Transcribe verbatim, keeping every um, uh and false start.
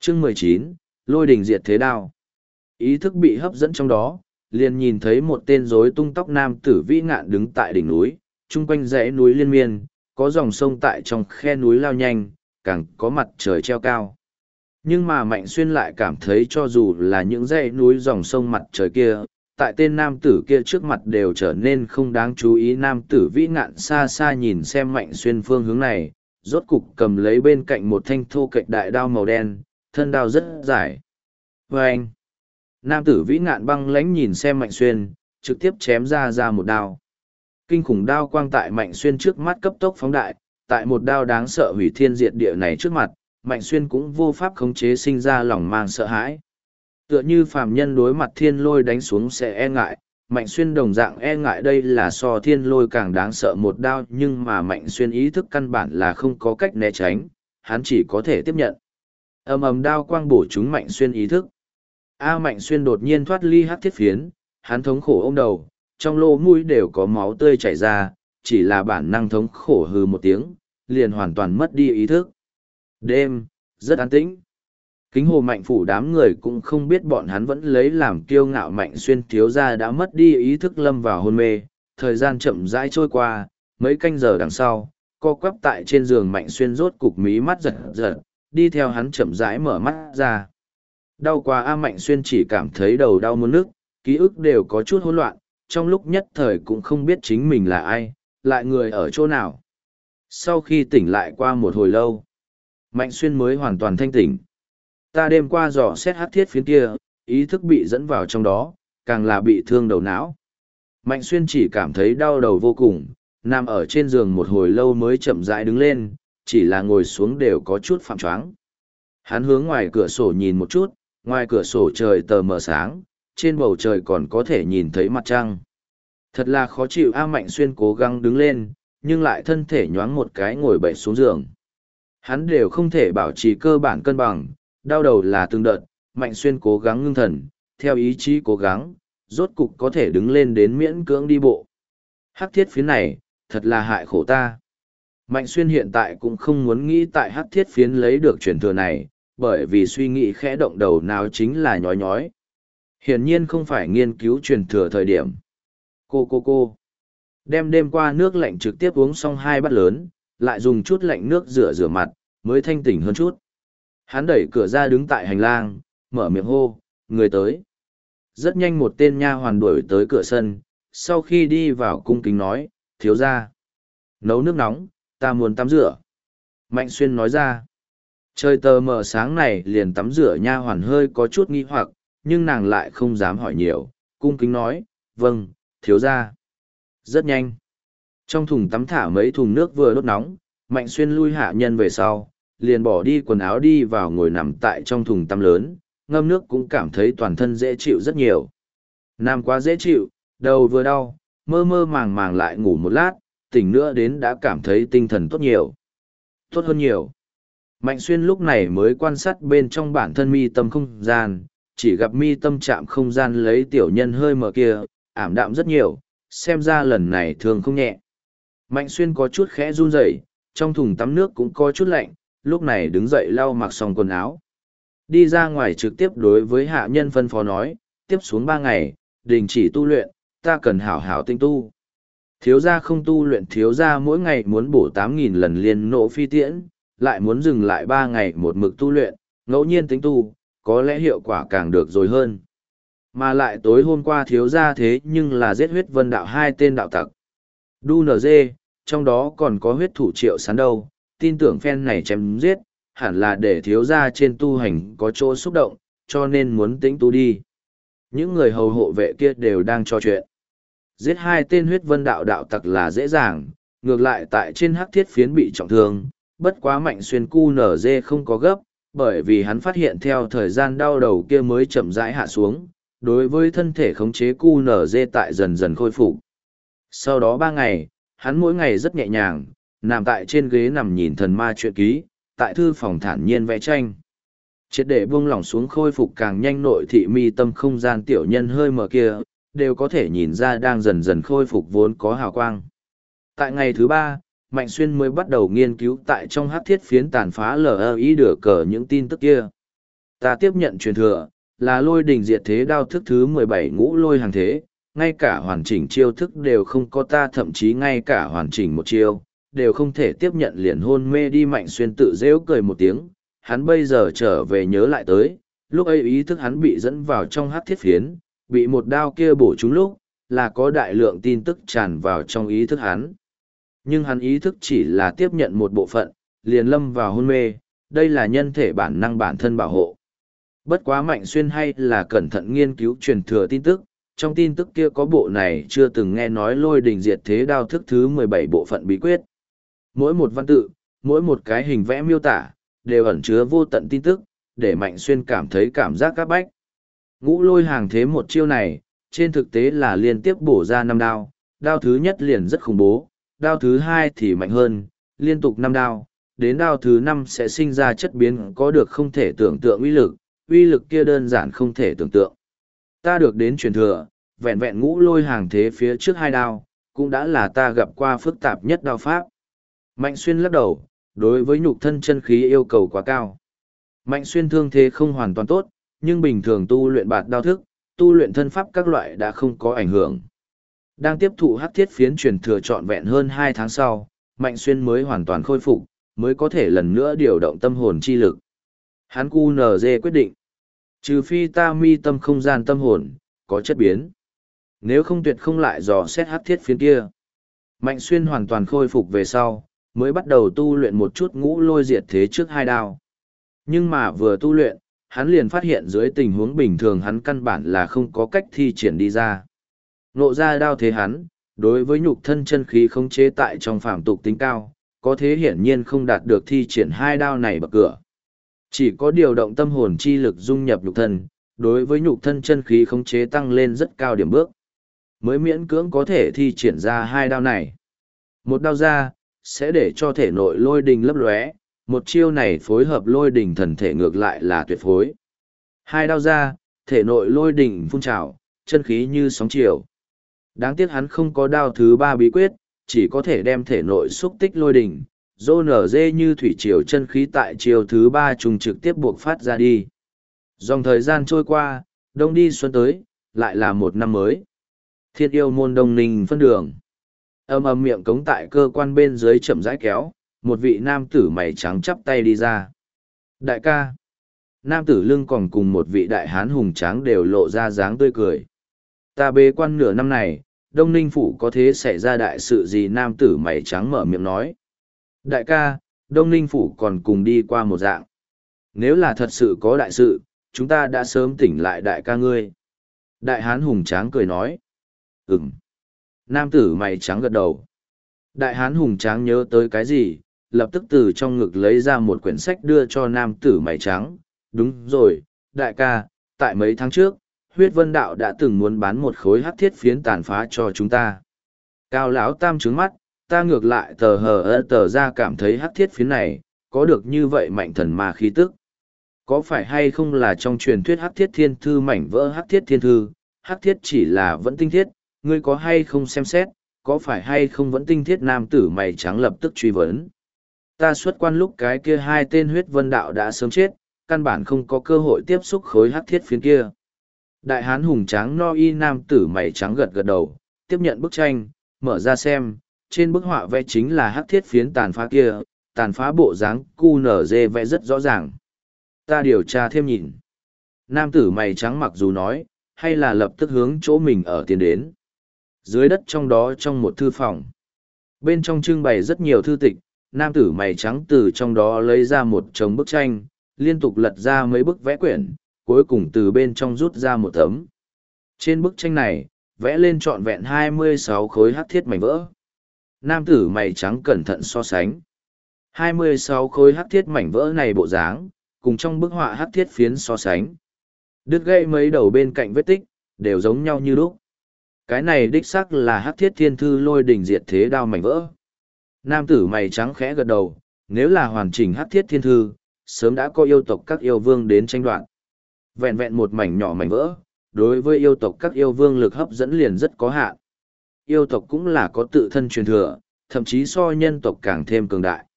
Chương mười chín, Lôi đình diệt thế đao. Ý thức bị hấp dẫn trong đó, liền nhìn thấy một tên rối tung tóc nam tử vĩ ngạn đứng tại đỉnh núi, chung quanh dãy núi liên miên, có dòng sông tại trong khe núi lao nhanh, càng có mặt trời treo cao. Nhưng mà Mạnh Xuyên lại cảm thấy cho dù là những dãy núi dòng sông mặt trời kia, tại tên nam tử kia trước mặt đều trở nên không đáng chú ý. Nam tử vĩ ngạn xa xa nhìn xem Mạnh Xuyên phương hướng này, rốt cục cầm lấy bên cạnh một thanh thô kệch đại đao màu đen, thân đao rất dài. Và anh, nam tử vĩ ngạn băng lãnh nhìn xem Mạnh Xuyên, trực tiếp chém ra ra một đao. Kinh khủng đao quang tại Mạnh Xuyên trước mắt cấp tốc phóng đại, tại một đao đáng sợ hủy thiên diệt địa này trước mặt, Mạnh Xuyên cũng vô pháp khống chế sinh ra lòng mang sợ hãi. Tựa như phàm nhân đối mặt thiên lôi đánh xuống sẽ e ngại, Mạnh Xuyên đồng dạng e ngại đây là so thiên lôi càng đáng sợ một đao, nhưng mà Mạnh Xuyên ý thức căn bản là không có cách né tránh, hắn chỉ có thể tiếp nhận. Ầm ầm đao quang bổ trúng Mạnh Xuyên ý thức. A Mạnh Xuyên đột nhiên thoát ly hắc thiết phiến, hắn thống khổ ôm đầu, trong lỗ mũi đều có máu tươi chảy ra, chỉ là bản năng thống khổ hừ một tiếng, liền hoàn toàn mất đi ý thức. Đêm, rất an tĩnh. Kính hồ Mạnh phủ đám người cũng không biết bọn hắn vẫn lấy làm kiêu ngạo Mạnh Xuyên thiếu gia đã mất đi ý thức lâm vào hôn mê, thời gian chậm rãi trôi qua, mấy canh giờ đằng sau, co quắp tại trên giường Mạnh Xuyên rốt cục mí mắt giật giật, đi theo hắn chậm rãi mở mắt ra. Đau quá A Mạnh Xuyên chỉ cảm thấy đầu đau muốn nức, ký ức đều có chút hỗn loạn, trong lúc nhất thời cũng không biết chính mình là ai, lại người ở chỗ nào. Sau khi tỉnh lại qua một hồi lâu, Mạnh Xuyên mới hoàn toàn thanh tỉnh. Ta đêm qua dò xét hắc thiết phiến kia, ý thức bị dẫn vào trong đó, càng là bị thương đầu não. Mạnh Xuyên chỉ cảm thấy đau đầu vô cùng, nằm ở trên giường một hồi lâu mới chậm rãi đứng lên, chỉ là ngồi xuống đều có chút phạm choáng. Hắn hướng ngoài cửa sổ nhìn một chút, ngoài cửa sổ trời tờ mờ sáng, trên bầu trời còn có thể nhìn thấy mặt trăng. Thật là khó chịu. A Mạnh Xuyên cố gắng đứng lên, nhưng lại thân thể nhoáng một cái ngồi bậy xuống giường. Hắn đều không thể bảo trì cơ bản cân bằng, đau đầu là từng đợt. Mạnh Xuyên cố gắng ngưng thần, theo ý chí cố gắng, rốt cục có thể đứng lên đến miễn cưỡng đi bộ. Hắc thiết phiến này, thật là hại khổ ta. Mạnh Xuyên hiện tại cũng không muốn nghĩ tại hắc thiết phiến lấy được truyền thừa này, bởi vì suy nghĩ khẽ động đầu nào chính là nhói nhói. Hiển nhiên không phải nghiên cứu truyền thừa thời điểm. Cô cô cô. Đem đêm qua nước lạnh trực tiếp uống xong hai bát lớn, lại dùng chút lạnh nước rửa rửa mặt, mới thanh tỉnh hơn chút. Hắn đẩy cửa ra đứng tại hành lang, mở miệng hô, người tới. Rất nhanh một tên nha hoàn đuổi tới cửa sân, sau khi đi vào cung kính nói, thiếu gia. Nấu nước nóng, ta muốn tắm rửa. Mạnh Xuyên nói ra. Trời tờ mờ sáng này liền tắm rửa, nha hoàn hơi có chút nghi hoặc, nhưng nàng lại không dám hỏi nhiều, cung kính nói, vâng, thiếu gia. Rất nhanh. Trong thùng tắm thả mấy thùng nước vừa đốt nóng, Mạnh Xuyên lui hạ nhân về sau, liền bỏ đi quần áo đi vào ngồi nằm tại trong thùng tắm lớn, ngâm nước cũng cảm thấy toàn thân dễ chịu rất nhiều. Nằm quá dễ chịu, đầu vừa đau, mơ mơ màng màng lại ngủ một lát, tỉnh nữa đến đã cảm thấy tinh thần tốt nhiều. Tốt hơn nhiều. Mạnh Xuyên lúc này mới quan sát bên trong bản thân mi tâm không gian, chỉ gặp mi tâm chạm không gian lấy tiểu nhân hơi mở kia, ảm đạm rất nhiều, xem ra lần này thường không nhẹ. Mạnh Xuyên có chút khẽ run rẩy, trong thùng tắm nước cũng có chút lạnh, lúc này đứng dậy lau mặc xong quần áo. Đi ra ngoài trực tiếp đối với hạ nhân phân phó nói, tiếp xuống ba ngày, đình chỉ tu luyện, ta cần hảo hảo tinh tu. Thiếu gia không tu luyện, thiếu gia mỗi ngày muốn bổ tám nghìn lần liên nộ phi tiễn, lại muốn dừng lại ba ngày một mực tu luyện, ngẫu nhiên tính tu, có lẽ hiệu quả càng được rồi hơn. Mà lại tối hôm qua thiếu gia thế nhưng là giết huyết vân đạo hai tên đạo tặc. Đu nở dê, trong đó còn có huyết thủ Triệu Sán đâu, tin tưởng phen này chém giết, hẳn là để thiếu gia trên tu hành có chỗ xúc động, cho nên muốn tính tu đi. Những người hầu hộ vệ kia đều đang trò chuyện. Giết hai tên huyết vân đạo đạo tặc là dễ dàng, ngược lại tại trên hắc thiết phiến bị trọng thương, bất quá Mạnh Xuyên cu nở dê không có gấp, bởi vì hắn phát hiện theo thời gian đau đầu kia mới chậm rãi hạ xuống, đối với thân thể khống chế cu nở dê tại dần dần khôi phục. Sau đó ba ngày, hắn mỗi ngày rất nhẹ nhàng, nằm tại trên ghế nằm nhìn thần ma truyện ký, tại thư phòng thản nhiên vẽ tranh. Triệt để buông lỏng xuống khôi phục càng nhanh, nội thị mi tâm không gian tiểu nhân hơi mở kia, đều có thể nhìn ra đang dần dần khôi phục vốn có hào quang. Tại ngày thứ ba, Mạnh Xuyên mới bắt đầu nghiên cứu tại trong hắc thiết phiến tàn phá lờ ý được cờ những tin tức kia. Ta tiếp nhận truyền thừa, là lôi đình diệt thế đao thức thứ mười bảy ngũ lôi hàng thế, ngay cả hoàn chỉnh chiêu thức đều không có, ta thậm chí ngay cả hoàn chỉnh một chiêu, đều không thể tiếp nhận, liền hôn mê đi. Mạnh Xuyên tự rêu cười một tiếng, hắn bây giờ trở về nhớ lại tới, lúc ấy ý thức hắn bị dẫn vào trong hắc thiết phiến, bị một đao kia bổ trúng lúc, là có đại lượng tin tức tràn vào trong ý thức hắn. Nhưng hắn ý thức chỉ là tiếp nhận một bộ phận, liền lâm vào hôn mê, đây là nhân thể bản năng bản thân bảo hộ. Bất quá Mạnh Xuyên hay là cẩn thận nghiên cứu truyền thừa tin tức, trong tin tức kia có bộ này chưa từng nghe nói lôi đình diệt thế đao thức thứ mười bảy bộ phận bí quyết. Mỗi một văn tự, mỗi một cái hình vẽ miêu tả, đều ẩn chứa vô tận tin tức, để Mạnh Xuyên cảm thấy cảm giác các bách. Ngũ lôi hàng thế một chiêu này, trên thực tế là liên tiếp bổ ra năm đao, đao thứ nhất liền rất khủng bố, đao thứ hai thì mạnh hơn, liên tục năm đao, đến đao thứ năm sẽ sinh ra chất biến có được không thể tưởng tượng uy lực, uy lực kia đơn giản không thể tưởng tượng. Ta được đến truyền thừa, vẹn vẹn ngũ lôi hàng thế phía trước hai đao, cũng đã là ta gặp qua phức tạp nhất đao pháp. Mạnh Xuyên lắc đầu, đối với nhục thân chân khí yêu cầu quá cao. Mạnh Xuyên thương thế không hoàn toàn tốt, nhưng bình thường tu luyện bạt đao thức, tu luyện thân pháp các loại đã không có ảnh hưởng. Đang tiếp thụ hắc thiết phiến truyền thừa trọn vẹn hơn hai tháng sau, Mạnh Xuyên mới hoàn toàn khôi phục, mới có thể lần nữa điều động tâm hồn chi lực. Hắn cu nờ dê quyết định, trừ phi ta mi tâm không gian tâm hồn, có chất biến. Nếu không tuyệt không lại dò xét hắc thiết phiến kia. Mạnh Xuyên hoàn toàn khôi phục về sau, mới bắt đầu tu luyện một chút ngũ lôi diệt thế trước hai đao. Nhưng mà vừa tu luyện, hắn liền phát hiện dưới tình huống bình thường hắn căn bản là không có cách thi triển đi ra. Nộ ra đao thế hắn, đối với nhục thân chân khí khống chế tại trong phạm tục tính cao, có thế hiển nhiên không đạt được thi triển hai đao này bậc cửa. Chỉ có điều động tâm hồn chi lực dung nhập nhục thân, đối với nhục thân chân khí khống chế tăng lên rất cao điểm bước, mới miễn cưỡng có thể thi triển ra hai đao này. Một đao ra, sẽ để cho thể nội lôi đình lấp lóe, một chiêu này phối hợp lôi đình thần thể ngược lại là tuyệt phối. Hai đao ra, thể nội lôi đình phun trào, chân khí như sóng chiều. Đáng tiếc hắn không có đao thứ ba bí quyết, chỉ có thể đem thể nội xúc tích lôi đình, dô nở dê như thủy triều chân khí tại chiều thứ ba trùng trực tiếp buộc phát ra đi. Dòng thời gian trôi qua, đông đi xuân tới, lại là một năm mới. Thiên yêu môn Đông Ninh phân đường. Âm âm miệng cống tại cơ quan bên dưới chậm rãi kéo, một vị nam tử mày trắng chắp tay đi ra. Đại ca. Nam tử lưng còn cùng một vị đại hán hùng tráng đều lộ ra dáng tươi cười. Ta bế quan nửa năm này, Đông Ninh phủ có thế xảy ra đại sự gì? Nam tử mày trắng mở miệng nói. Đại ca, Đông Ninh phủ còn cùng đi qua một dạng. Nếu là thật sự có đại sự, chúng ta đã sớm tỉnh lại đại ca ngươi. Đại hán hùng tráng cười nói. Ừm. Nam tử mày trắng gật đầu. Đại hán hùng tráng nhớ tới cái gì, lập tức từ trong ngực lấy ra một quyển sách đưa cho nam tử mày trắng. Đúng rồi, đại ca, tại mấy tháng trước, huyết vân đạo đã từng muốn bán một khối hắc thiết phiến tàn phá cho chúng ta. Cao lão tam trướng mắt, ta ngược lại tờ hờ ơ tờ ra cảm thấy hắc thiết phiến này, có được như vậy mạnh thần ma khí tức. Có phải hay không là trong truyền thuyết hắc thiết thiên thư mảnh vỡ hắc thiết thiên thư, hắc thiết chỉ là vẫn tinh thiết, ngươi có hay không xem xét, có phải hay không vẫn tinh thiết? Nam tử mày trắng lập tức truy vấn. Ta xuất quan lúc cái kia hai tên huyết vân đạo đã sớm chết, căn bản không có cơ hội tiếp xúc khối hắc thiết phiến kia. Đại hán hùng tráng no y nam tử mày trắng gật gật đầu, tiếp nhận bức tranh, mở ra xem, trên bức họa vẽ chính là hắc thiết phiến tàn phá kia, tàn phá bộ dáng cu nở dê vẽ rất rõ ràng. Ta điều tra thêm nhìn. Nam tử mày trắng mặc dù nói, hay là lập tức hướng chỗ mình ở tiến đến. Dưới đất trong đó trong một thư phòng. Bên trong trưng bày rất nhiều thư tịch, nam tử mày trắng từ trong đó lấy ra một chồng bức tranh, liên tục lật ra mấy bức vẽ quyển, cuối cùng từ bên trong rút ra một tấm. Trên bức tranh này, vẽ lên trọn vẹn hai mươi sáu khối hắc thiết mảnh vỡ. Nam tử mày trắng cẩn thận so sánh. hai mươi sáu khối hắc thiết mảnh vỡ này bộ dáng, cùng trong bức họa hắc thiết phiến so sánh. Đứt gãy mấy đầu bên cạnh vết tích, đều giống nhau như lúc. Cái này đích xác là hắc thiết thiên thư lôi đỉnh diệt thế đao mảnh vỡ. Nam tử mày trắng khẽ gật đầu, nếu là hoàn chỉnh hắc thiết thiên thư, sớm đã có yêu tộc các yêu vương đến tranh đoạt. Vẹn vẹn một mảnh nhỏ mảnh vỡ, đối với yêu tộc các yêu vương lực hấp dẫn liền rất có hạn. Yêu tộc cũng là có tự thân truyền thừa, thậm chí so nhân tộc càng thêm cường đại.